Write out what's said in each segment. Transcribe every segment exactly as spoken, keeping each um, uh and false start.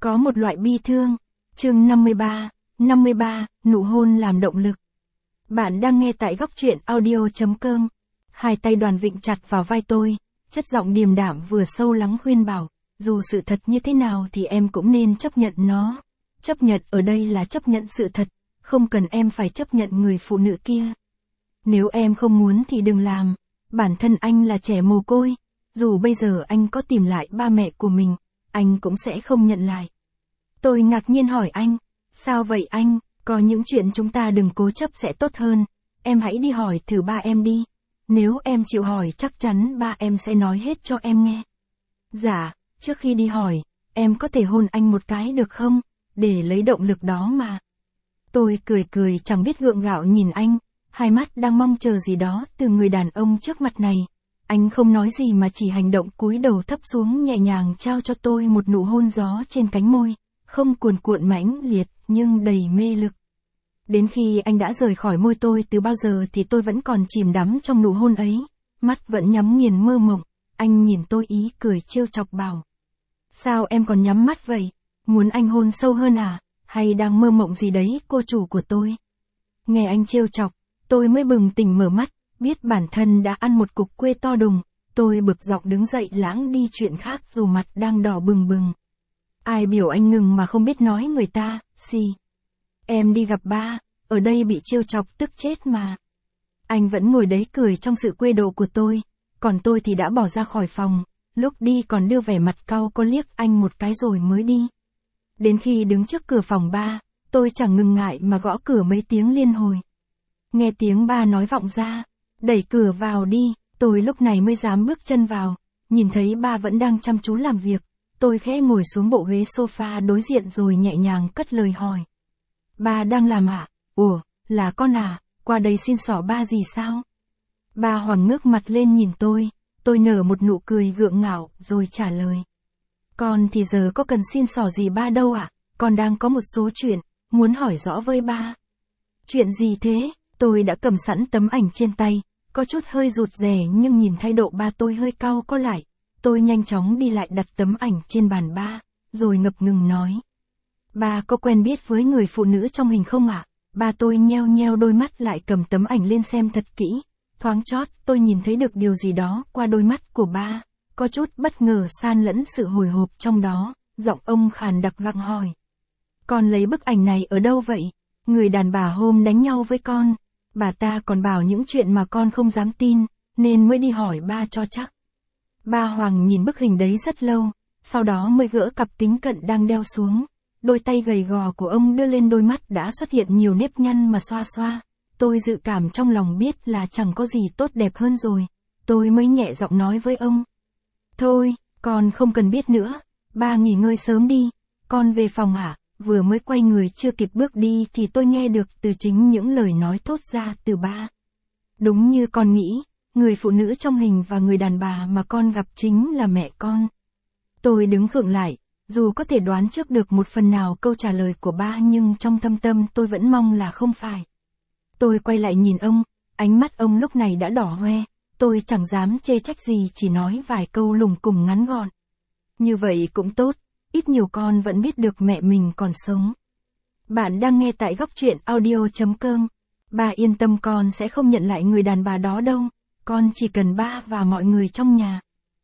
Có một loại bi thương. Chương năm mươi ba, năm mươi ba, nụ hôn làm động lực. Bạn đang nghe tại góc truyện audio chấm com. Hai tay Đoàn vịn chặt vào vai tôi, chất giọng điềm đạm vừa sâu lắng khuyên bảo, dù sự thật như thế nào thì em cũng nên chấp nhận nó. Chấp nhận ở đây là chấp nhận sự thật, không cần em phải chấp nhận người phụ nữ kia. Nếu em không muốn thì đừng làm, bản thân anh là trẻ mồ côi, dù bây giờ anh có tìm lại ba mẹ của mình, anh cũng sẽ không nhận lại. Tôi ngạc nhiên hỏi anh, sao vậy anh, có những chuyện chúng ta đừng cố chấp sẽ tốt hơn, em hãy đi hỏi thử ba em đi, nếu em chịu hỏi chắc chắn ba em sẽ nói hết cho em nghe. Dạ, trước khi đi hỏi, em có thể hôn anh một cái được không, để lấy động lực đó mà. Tôi cười cười chẳng biết gượng gạo nhìn anh, hai mắt đang mong chờ gì đó từ người đàn ông trước mặt này. Anh không nói gì mà chỉ hành động cúi đầu thấp xuống nhẹ nhàng trao cho tôi một nụ hôn gió trên cánh môi, không cuồn cuộn mãnh liệt nhưng đầy mê lực. Đến khi anh đã rời khỏi môi tôi từ bao giờ thì tôi vẫn còn chìm đắm trong nụ hôn ấy, mắt vẫn nhắm nghiền mơ mộng. Anh nhìn tôi ý cười trêu chọc bảo, sao em còn nhắm mắt vậy, muốn anh hôn sâu hơn à, hay đang mơ mộng gì đấy cô chủ của tôi. Nghe anh trêu chọc, tôi mới bừng tỉnh mở mắt, biết bản thân đã ăn một cục quê to đùng. Tôi bực dọc đứng dậy lãng đi chuyện khác dù mặt đang đỏ bừng bừng. Ai biểu anh ngừng mà không biết nói người ta, xì. Em đi gặp ba, ở đây bị trêu chọc tức chết mà. Anh vẫn ngồi đấy cười trong sự quê đồ của tôi, còn tôi thì đã bỏ ra khỏi phòng, lúc đi còn đưa vẻ mặt cau có liếc anh một cái rồi mới đi. Đến khi đứng trước cửa phòng ba, tôi chẳng ngừng ngại mà gõ cửa mấy tiếng liên hồi. Nghe tiếng ba nói vọng ra, đẩy cửa vào đi, tôi lúc này mới dám bước chân vào, nhìn thấy ba vẫn đang chăm chú làm việc, tôi khẽ ngồi xuống bộ ghế sofa đối diện rồi nhẹ nhàng cất lời hỏi. Ba đang làm ạ? À? Ủa, là con à, qua đây xin xỏ ba gì sao? Ba Hoàng ngước mặt lên nhìn tôi, tôi nở một nụ cười gượng gạo rồi trả lời. Con thì giờ có cần xin xỏ gì ba đâu ạ, à? Con đang có một số chuyện, muốn hỏi rõ với ba. Chuyện gì thế? Tôi đã cầm sẵn tấm ảnh trên tay, có chút hơi rụt rè nhưng nhìn thái độ ba tôi hơi cau có lại. Tôi nhanh chóng đi lại đặt tấm ảnh trên bàn ba, rồi ngập ngừng nói. Ba có quen biết với người phụ nữ trong hình không ạ? À? Ba tôi nheo nheo đôi mắt lại cầm tấm ảnh lên xem thật kỹ. Thoáng chót tôi nhìn thấy được điều gì đó qua đôi mắt của ba, có chút bất ngờ san lẫn sự hồi hộp trong đó, giọng ông khàn đặc gặng hỏi. Con lấy bức ảnh này ở đâu vậy? Người đàn bà hôm đánh nhau với con, bà ta còn bảo những chuyện mà con không dám tin, nên mới đi hỏi ba cho chắc. Ba Hoàng nhìn bức hình đấy rất lâu, sau đó mới gỡ cặp kính cận đang đeo xuống. Đôi tay gầy gò của ông đưa lên đôi mắt đã xuất hiện nhiều nếp nhăn mà xoa xoa. Tôi dự cảm trong lòng biết là chẳng có gì tốt đẹp hơn rồi. Tôi mới nhẹ giọng nói với ông. Thôi, con không cần biết nữa, ba nghỉ ngơi sớm đi, con về phòng hả? Vừa mới quay người chưa kịp bước đi thì tôi nghe được từ chính những lời nói thốt ra từ ba. Đúng như con nghĩ, người phụ nữ trong hình và người đàn bà mà con gặp chính là mẹ con. Tôi đứng khựng lại, dù có thể đoán trước được một phần nào câu trả lời của ba nhưng trong thâm tâm tôi vẫn mong là không phải. Tôi quay lại nhìn ông, ánh mắt ông lúc này đã đỏ hoe, tôi chẳng dám chê trách gì chỉ nói vài câu lùng cùng ngắn gọn. Như vậy cũng tốt, ít nhiều con vẫn biết được mẹ mình còn sống. Bạn đang nghe tại góc truyện audio chấm com. Ba yên tâm con sẽ không nhận lại người đàn bà đó đâu, con chỉ cần ba và mọi người trong nhà.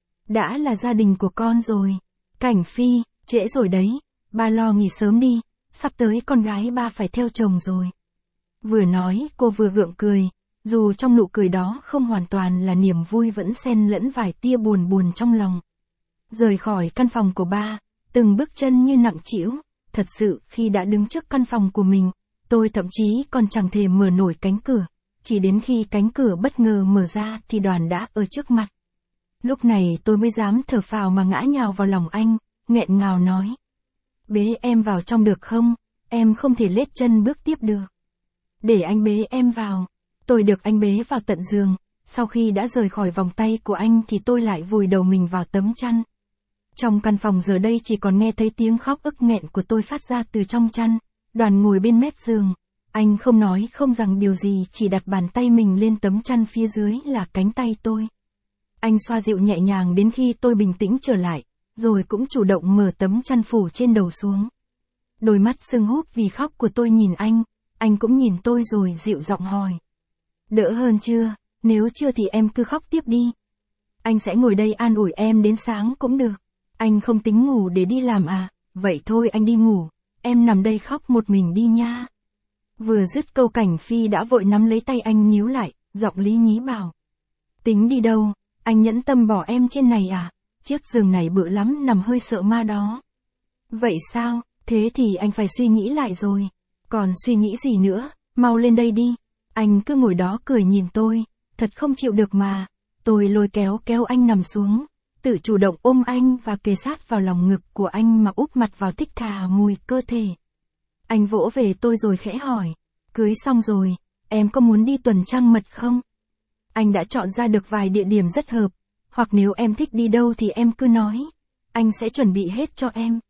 Đã là gia đình của con rồi. Cảnh Phi, trễ rồi đấy, ba lo nghỉ sớm đi, sắp tới con gái ba phải theo chồng rồi. Vừa nói cô vừa gượng cười, dù trong nụ cười đó không hoàn toàn là niềm vui vẫn xen lẫn vài tia buồn buồn trong lòng. Rời khỏi căn phòng của ba, từng bước chân như nặng trĩu, thật sự khi đã đứng trước căn phòng của mình, tôi thậm chí còn chẳng thể mở nổi cánh cửa, chỉ đến khi cánh cửa bất ngờ mở ra thì Đoàn đã ở trước mặt. Lúc này tôi mới dám thở phào mà ngã nhào vào lòng anh, nghẹn ngào nói. Bế em vào trong được không, em không thể lết chân bước tiếp được. Để anh bế em vào. Tôi được anh bế vào tận giường, sau khi đã rời khỏi vòng tay của anh thì tôi lại vùi đầu mình vào tấm chăn. Trong căn phòng giờ đây chỉ còn nghe thấy tiếng khóc ức nghẹn của tôi phát ra từ trong chăn. Đoàn ngồi bên mép giường, anh không nói không rằng điều gì, chỉ đặt bàn tay mình lên tấm chăn phía dưới là cánh tay tôi. Anh xoa dịu nhẹ nhàng đến khi tôi bình tĩnh trở lại, rồi cũng chủ động mở tấm chăn phủ trên đầu xuống. Đôi mắt sưng húp vì khóc của tôi nhìn anh, anh cũng nhìn tôi rồi dịu giọng hỏi. Đỡ hơn chưa, nếu chưa thì em cứ khóc tiếp đi. Anh sẽ ngồi đây an ủi em đến sáng cũng được. Anh không tính ngủ để đi làm à, vậy thôi anh đi ngủ, em nằm đây khóc một mình đi nha. Vừa dứt câu Cảnh Phi đã vội nắm lấy tay anh níu lại, giọng lý nhí bảo. Tính đi đâu, anh nhẫn tâm bỏ em trên này à, chiếc giường này bự lắm nằm hơi sợ ma đó. Vậy sao, thế thì anh phải suy nghĩ lại rồi. Còn suy nghĩ gì nữa, mau lên đây đi. Anh cứ ngồi đó cười nhìn tôi, thật không chịu được mà. Tôi lôi kéo kéo anh nằm xuống, tự chủ động ôm anh và kề sát vào lòng ngực của anh mà úp mặt vào thích thà mùi cơ thể. Anh vỗ về tôi rồi khẽ hỏi, cưới xong rồi, em có muốn đi tuần trăng mật không? Anh đã chọn ra được vài địa điểm rất hợp, hoặc nếu em thích đi đâu thì em cứ nói, anh sẽ chuẩn bị hết cho em.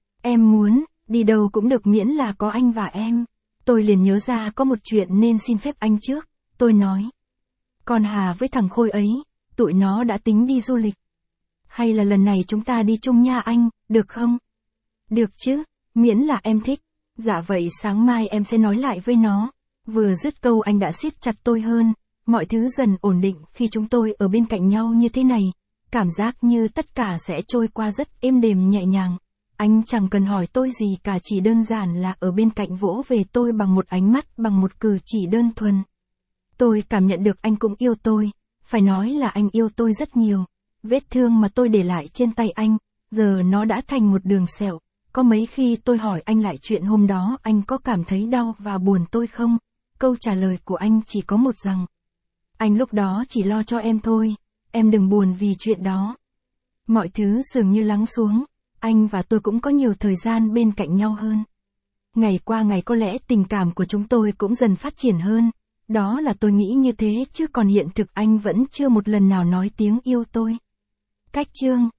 Em muốn, đi đâu cũng được miễn là có anh và em. Tôi liền nhớ ra có một chuyện nên xin phép anh trước, tôi nói. Còn Hà với thằng Khôi ấy, tụi nó đã tính đi du lịch. Hay là lần này chúng ta đi chung nha anh, được không? Được chứ, miễn là em thích. Dạ vậy sáng mai em sẽ nói lại với nó. Vừa dứt câu anh đã siết chặt tôi hơn. Mọi thứ dần ổn định khi chúng tôi ở bên cạnh nhau như thế này. Cảm giác như tất cả sẽ trôi qua rất êm đềm nhẹ nhàng. Anh chẳng cần hỏi tôi gì cả, chỉ đơn giản là ở bên cạnh vỗ về tôi bằng một ánh mắt, bằng một cử chỉ đơn thuần. Tôi cảm nhận được anh cũng yêu tôi. Phải nói là anh yêu tôi rất nhiều. Vết thương mà tôi để lại trên tay anh, giờ nó đã thành một đường sẹo. Có mấy khi tôi hỏi anh lại chuyện hôm đó, anh có cảm thấy đau và buồn tôi không? Câu trả lời của anh chỉ có một rằng. Anh lúc đó chỉ lo cho em thôi, em đừng buồn vì chuyện đó. Mọi thứ dường như lắng xuống, anh và tôi cũng có nhiều thời gian bên cạnh nhau hơn. Ngày qua ngày có lẽ tình cảm của chúng tôi cũng dần phát triển hơn. Đó là tôi nghĩ như thế chứ còn hiện thực anh vẫn chưa một lần nào nói tiếng yêu tôi. Cách chương